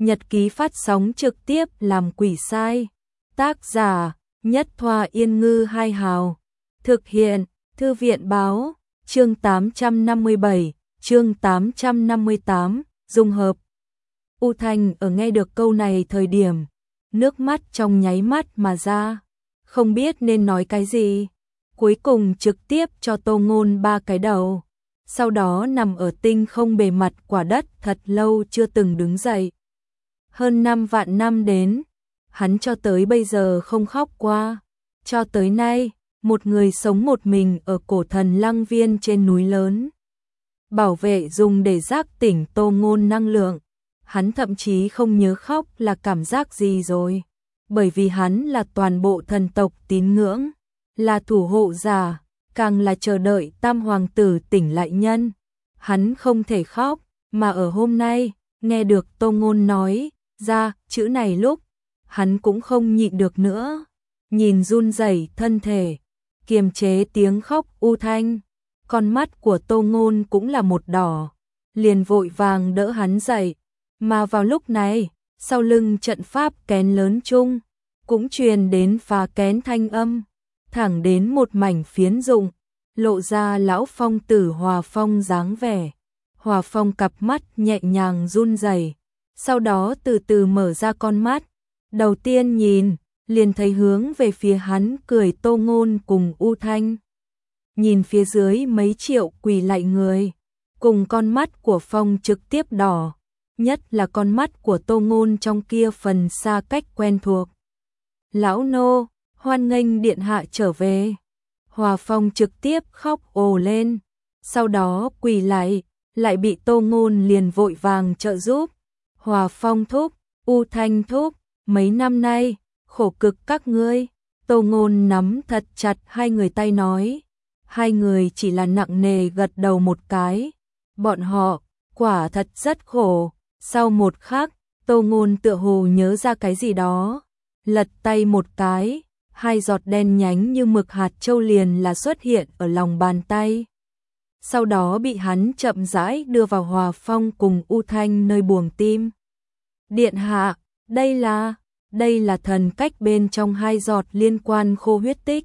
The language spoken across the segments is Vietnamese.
Nhật ký phát sóng trực tiếp làm quỷ sai. Tác giả Nhất Thoa Yên Ngư Hai Hào. Thực hiện Thư viện Báo. Chương 857, chương 858, dung hợp. U Thanh ở nghe được câu này thời điểm, nước mắt trong nháy mắt mà ra, không biết nên nói cái gì. Cuối cùng trực tiếp cho Tô Ngôn 3 cái đầu, sau đó nằm ở tinh không bề mặt quả đất thật lâu chưa từng đứng dậy. Hơn 5 vạn năm đến, hắn cho tới bây giờ không khóc qua. Cho tới nay, một người sống một mình ở cổ thần Lăng Viên trên núi lớn. Bảo vệ dùng để giác tỉnh Tô Ngôn năng lượng. Hắn thậm chí không nhớ khóc là cảm giác gì rồi. Bởi vì hắn là toàn bộ thần tộc tín ngưỡng, là thủ hộ giả, càng là chờ đợi Tam Hoàng tử tỉnh lại nhân. Hắn không thể khóc, mà ở hôm nay, nghe được Tô Ngôn nói ra chữ này lúc, hắn cũng không nhịn được nữa. Nhìn run rẩy thân thể, kiềm chế tiếng khóc U Thanh, con mắt của Tô Ngôn cũng là một đỏ, liền vội vàng đỡ hắn dậy. Mà vào lúc này, sau lưng trận pháp kén lớn chung, cũng truyền đến phá kén thanh âm, thẳng đến một mảnh phiến rụng, lộ ra lão phong tử Hòa Phong dáng vẻ. Hòa Phong cặp mắt nhẹ nhàng run rẩy, sau đó từ từ mở ra con mắt, đầu tiên nhìn, liền thấy hướng về phía hắn cười Tô Ngôn cùng U Thanh. Nhìn phía dưới mấy triệu quỳ lạy người, cùng con mắt của Phong trực tiếp đỏ, nhất là con mắt của Tô Ngôn trong kia phần xa cách quen thuộc. Lão nô, hoan nghênh điện hạ trở về. Hòa Phong trực tiếp khóc ồ lên, sau đó quỳ lại bị Tô Ngôn liền vội vàng trợ giúp. Hòa Phong thúc, U Thanh thúc, mấy năm nay, khổ cực các ngươi. Tô Ngôn nắm thật chặt hai người tay nói. Hai người chỉ là nặng nề gật đầu một cái. Bọn họ, quả thật rất khổ. Sau một khắc, Tô Ngôn tựa hồ nhớ ra cái gì đó. Lật tay một cái, hai giọt đen nhánh như mực hạt châu liền là xuất hiện ở lòng bàn tay. Sau đó bị hắn chậm rãi đưa vào Hòa Phong cùng U Thanh nơi buồng tim. Điện hạ, đây là thần cách bên trong hai giọt liên quan khô huyết tích.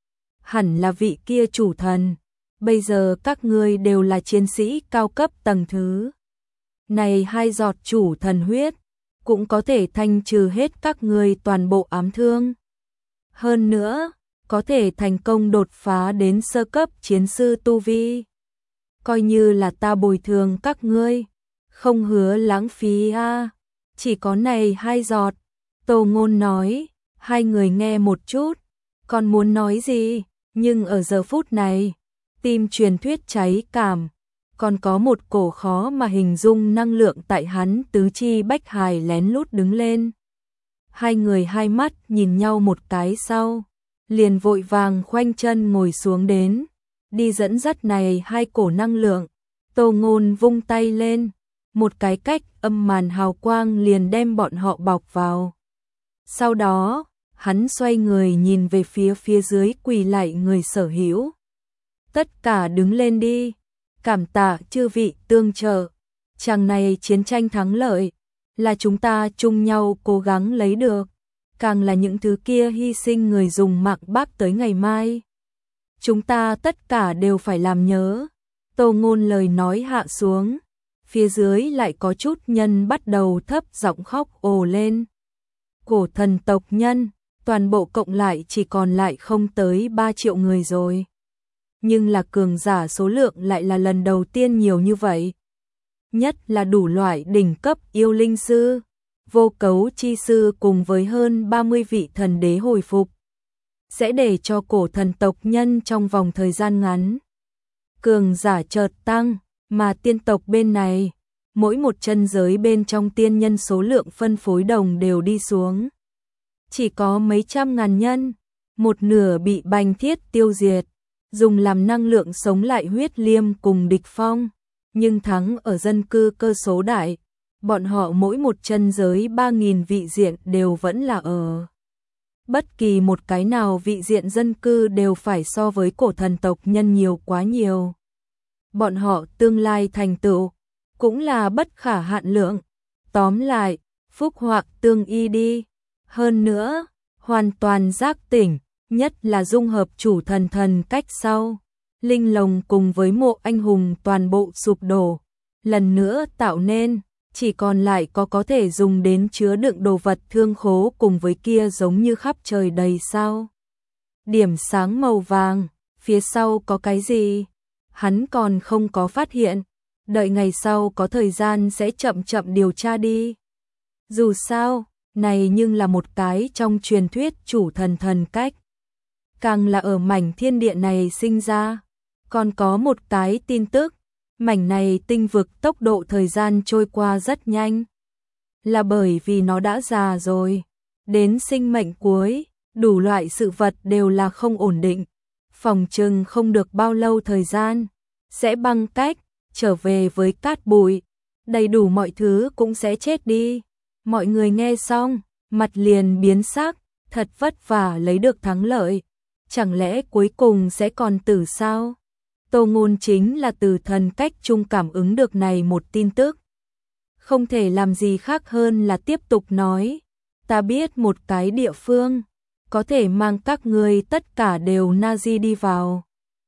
Hẳn là vị kia chủ thần. Bây giờ các ngươi đều là chiến sĩ cao cấp tầng thứ. Này hai giọt chủ thần huyết, cũng có thể thanh trừ hết các ngươi toàn bộ ám thương. Hơn nữa, có thể thành công đột phá đến sơ cấp chiến sư tu vi. Coi như là ta bồi thường các ngươi, không hứa lãng phí a. Chỉ có này hai giọt. Tô Ngôn nói, hai người nghe một chút, còn muốn nói gì, nhưng ở giờ phút này, tim truyền thuyết cháy cảm, còn có một cổ khó mà hình dung năng lượng tại hắn tứ chi bách hài lén lút đứng lên. Hai người hai mắt nhìn nhau một cái sau, liền vội vàng khoanh chân ngồi xuống đến, đi dẫn dắt này hai cổ năng lượng. Tô Ngôn vung tay lên, một cái cách âm màn hào quang liền đem bọn họ bọc vào. Sau đó, hắn xoay người nhìn về phía dưới quỳ lạy người sở hữu. Tất cả đứng lên đi, cảm tạ chư vị tương trợ. Chàng này chiến tranh thắng lợi, là chúng ta chung nhau cố gắng lấy được, càng là những thứ kia hy sinh người dùng mạng bác tới ngày mai. Chúng ta tất cả đều phải làm nhớ. Tô Ngôn lời nói hạ xuống, phía dưới lại có chút nhân bắt đầu thấp giọng khóc ồ lên. Cổ thần tộc nhân, toàn bộ cộng lại chỉ còn lại không tới 3 triệu người rồi. Nhưng là cường giả số lượng lại là lần đầu tiên nhiều như vậy. Nhất là đủ loại đỉnh cấp yêu linh sư, vô cấu chi sư cùng với hơn 30 vị thần đế hồi phục. Sẽ để cho cổ thần tộc nhân trong vòng thời gian ngắn. Cường giả chợt tăng, mà tiên tộc bên này, mỗi một chân giới bên trong tiên nhân số lượng phân phối đồng đều đi xuống. Chỉ có mấy trăm ngàn nhân, một nửa bị Bành Thiết tiêu diệt, dùng làm năng lượng sống lại huyết liêm cùng địch phong, nhưng thắng ở dân cư cơ số đại, bọn họ mỗi một chân giới 3.000 vị diện đều vẫn là ở. Bất kỳ một cái nào vị diện dân cư đều phải so với cổ thần tộc nhân nhiều quá nhiều. Bọn họ tương lai thành tựu cũng là bất khả hạn lượng. Tóm lại, phúc họa tương y đi. Hơn nữa, hoàn toàn giác tỉnh, nhất là dung hợp chủ thần cách sau. Linh lồng cùng với mộ anh hùng toàn bộ sụp đổ, lần nữa tạo nên, chỉ còn lại có thể dùng đến chứa đựng đồ vật thương khố cùng với kia giống như khắp trời đầy sao. Điểm sáng màu vàng, phía sau có cái gì? Hắn còn không có phát hiện, đợi ngày sau có thời gian sẽ chậm chậm điều tra đi. Dù sao, này nhưng là một cái trong truyền thuyết chủ thần cách. Càng là ở mảnh thiên địa này sinh ra. Còn có một cái tin tức, mảnh này tinh vực tốc độ thời gian trôi qua rất nhanh. Là bởi vì nó đã già rồi, đến sinh mệnh cuối, đủ loại sự vật đều là không ổn định. Phòng chừng không được bao lâu thời gian, sẽ băng cách, trở về với cát bụi, đầy đủ mọi thứ cũng sẽ chết đi. Mọi người nghe xong, mặt liền biến sắc, thật vất vả lấy được thắng lợi. Chẳng lẽ cuối cùng sẽ còn tử sao? Tô Ngôn chính là từ thần cách trung cảm ứng được này một tin tức. Không thể làm gì khác hơn là tiếp tục nói. Ta biết một cái địa phương, có thể mang các ngươi tất cả đều Nazi đi vào.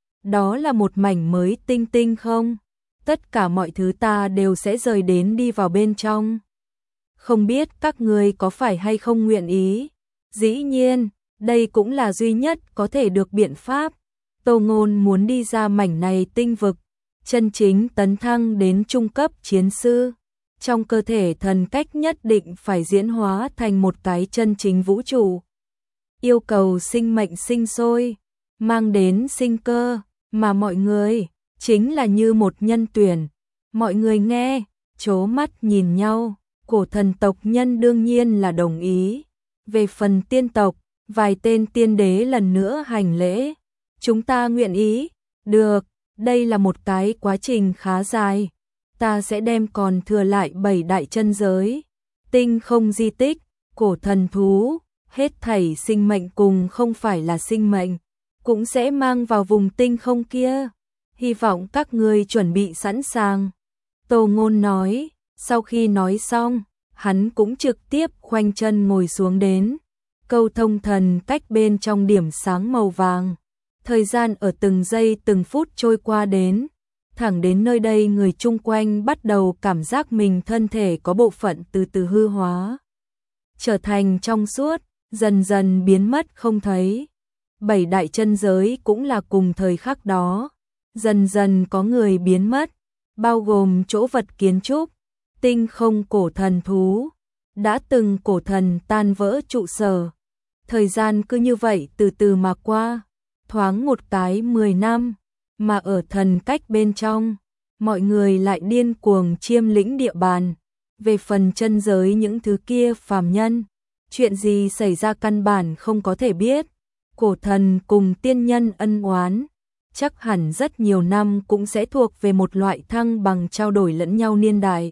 Đó là một mảnh mới tinh tinh không? Tất cả mọi thứ ta đều sẽ rời đến đi vào bên trong. Không biết các ngươi có phải hay không nguyện ý? Dĩ nhiên, đây cũng là duy nhất có thể được biện pháp. Tô Ngôn muốn đi ra mảnh này tinh vực, chân chính tấn thăng đến trung cấp chiến sư. Trong cơ thể thần cách nhất định phải diễn hóa thành một cái chân chính vũ trụ. Yêu cầu sinh mệnh sinh sôi, mang đến sinh cơ, mà mọi người chính là như một nhân tuyển. Mọi người nghe, chố mắt nhìn nhau, cổ thần tộc nhân đương nhiên là đồng ý. Về phần tiên tộc, vài tên tiên đế lần nữa hành lễ. Chúng ta nguyện ý, được, đây là một cái quá trình khá dài. Ta sẽ đem còn thừa lại 7 đại chân giới, tinh không di tích, cổ thần thú, hết thảy sinh mệnh cùng không phải là sinh mệnh, cũng sẽ mang vào vùng tinh không kia. Hy vọng các ngươi chuẩn bị sẵn sàng. Tô Ngôn nói, sau khi nói xong, hắn cũng trực tiếp khoanh chân ngồi xuống đến. Câu thông thần cách bên trong điểm sáng màu vàng. Thời gian ở từng giây từng phút trôi qua đến. Thẳng đến nơi đây người chung quanh bắt đầu cảm giác mình thân thể có bộ phận từ từ hư hóa. Trở thành trong suốt, dần dần biến mất không thấy. 7 đại chân giới cũng là cùng thời khắc đó. Dần dần có người biến mất, bao gồm chỗ vật kiến trúc, tinh không cổ thần thú, đã từng cổ thần tan vỡ trụ sở. Thời gian cứ như vậy từ từ mà qua, thoáng một cái 10 năm, mà ở thần cách bên trong, mọi người lại điên cuồng chiêm lĩnh địa bàn. Về phần chân giới những thứ kia phàm nhân, chuyện gì xảy ra căn bản không có thể biết. Cổ thần cùng tiên nhân ân oán, chắc hẳn rất nhiều năm cũng sẽ thuộc về một loại thăng bằng trao đổi lẫn nhau niên đại.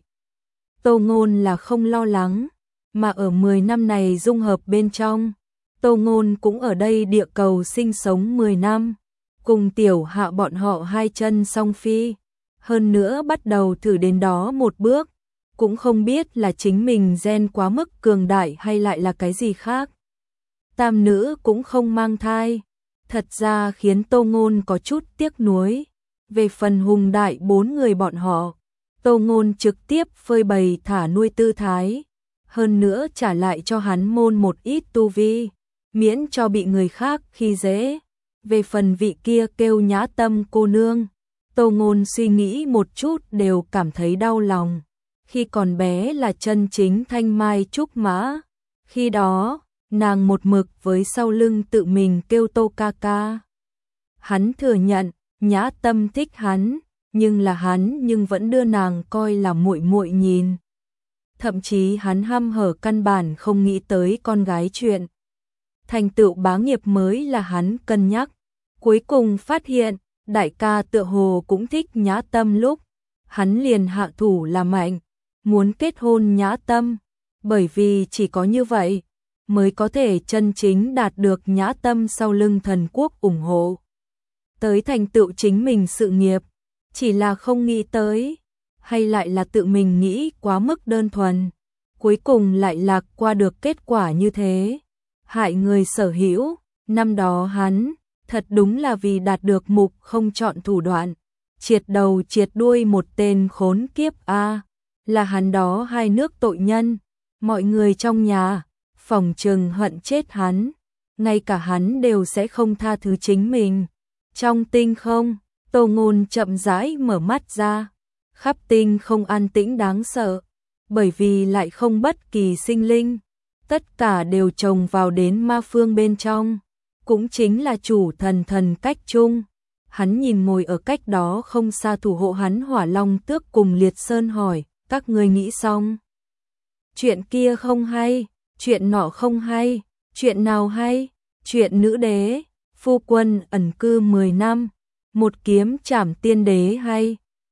Tô Ngôn là không lo lắng, mà ở 10 năm này dung hợp bên trong, Tô Ngôn cũng ở đây địa cầu sinh sống 10 năm, cùng Tiểu Hạ bọn họ hai chân song phi, hơn nữa bắt đầu thử đến đó một bước, cũng không biết là chính mình gen quá mức cường đại hay lại là cái gì khác. Tam nữ cũng không mang thai, thật ra khiến Tô Ngôn có chút tiếc nuối. Về phần Hùng Đại 4 người bọn họ, Tô Ngôn trực tiếp phơi bày thả nuôi tư thái, hơn nữa trả lại cho hắn môn một ít tu vi, miễn cho bị người khác khi dễ. Về phần vị kia kêu Nhã Tâm cô nương, Tô Ngôn suy nghĩ một chút đều cảm thấy đau lòng. Khi còn bé là chân chính thanh mai trúc mã, khi đó nàng một mực với sau lưng tự mình kêu Tô ca ca. Hắn thừa nhận, Nhã Tâm thích hắn, nhưng là hắn nhưng vẫn đưa nàng coi là muội muội nhìn. Thậm chí hắn hăm hở căn bản không nghĩ tới con gái chuyện. Thành tựu bá nghiệp mới là hắn cân nhắc. Cuối cùng phát hiện, đại ca tựa hồ cũng thích Nhã Tâm lúc. Hắn liền hạ thủ là mạnh, muốn kết hôn Nhã Tâm. Bởi vì chỉ có như vậy, mới có thể chân chính đạt được Nhã Tâm sau lưng thần quốc ủng hộ. Tới thành tựu chính mình sự nghiệp, chỉ là không nghĩ tới, hay lại là tự mình nghĩ quá mức đơn thuần. cuối cùng lại lạc qua được kết quả như thế, hại người sở hữu. Năm đó hắn thật đúng là vì đạt được mục không chọn thủ đoạn, triệt đầu triệt đuôi một tên khốn kiếp a, là hắn đó hai nước tội nhân, mọi người trong nhà phỏng chừng hận chết hắn, ngay cả hắn đều sẽ không tha thứ chính mình. Trong tinh không, Tô Ngôn chậm rãi mở mắt ra, khắp tinh không an tĩnh đáng sợ, bởi vì lại không bất kỳ sinh linh, tất cả đều chồng vào đến ma phương bên trong, cũng chính là chủ thần thần cách chung. Hắn nhìn ngồi ở cách đó không xa thủ hộ hắn Hỏa Long Tước cùng Liệt Sơn hỏi, các ngươi nghĩ xong? Chuyện kia không hay, chuyện nọ không hay, chuyện nào hay? Chuyện nữ đế, phu quân ẩn cư 10 năm, một kiếm trảm tiên đế hay?